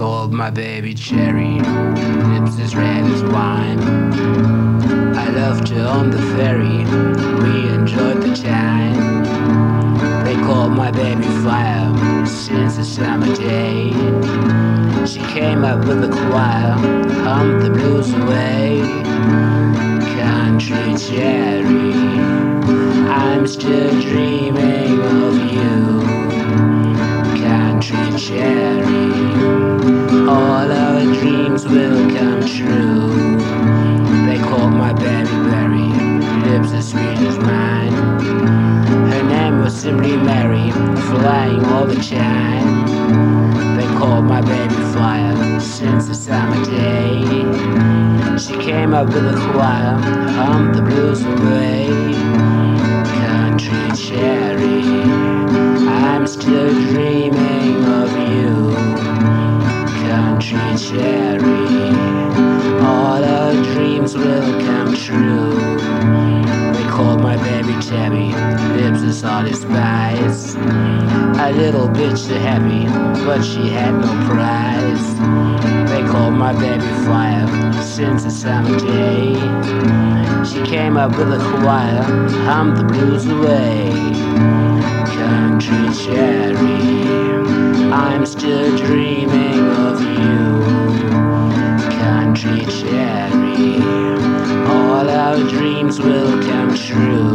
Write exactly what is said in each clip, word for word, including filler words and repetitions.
called my baby Cherry, lips as red as wine. I loved her on the ferry, we enjoyed the time. They called my baby Fire since the summer day. She came up with a choir, hummed the blues away. Country Cherry, I'm still dreaming of you. Country Cherry, all our dreams will come true. They called my baby Berry, lips as sweet as mine. Her name was simply Mary, flying all the time. They called my baby Fire since the summer day. She came up with a choir, hummed the blues away. Country Cherry, I'm still dreaming of you. Country Cherry, all our dreams will come true. They called my baby Tabby, lips as hard as spice. A little bit too happy, but she had no prize. They called my baby Fire since the summer day. She came up with a choir, hummed the blues away. Country Cherry, I'm still dreaming of you. Country Cherry, all our dreams will come true.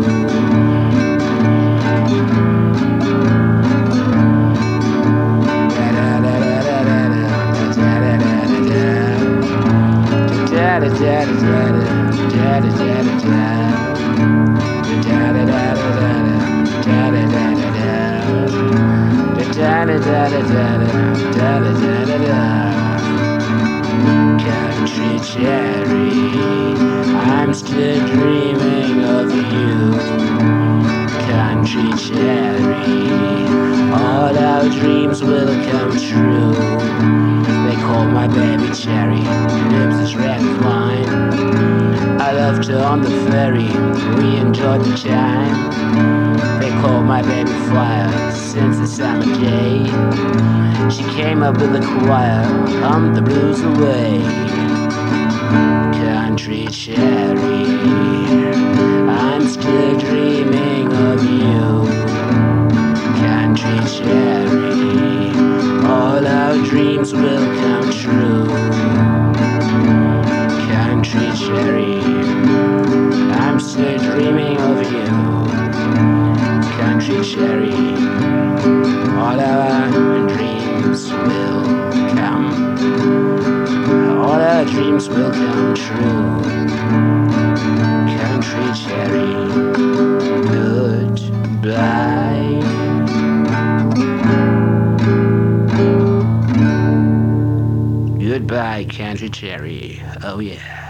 Country Cherry, I'm still dreaming of you. Country Cherry, all our dreams will come true. They called my baby Cherry, lips as red as wine. I loved her on the ferry, we enjoyed the time. They called my baby Fire since the summer day. She came up with a choir, hummed the blues away. Country Cherry, I'm still dreaming of you. Country Cherry, all our dreams will come true. Country Cherry, I'm still dreaming of you. Country Cherry, all our dreams will come. All our dreams will come true. Country Cherry, goodbye. Goodbye, Country Cherry. Oh yeah.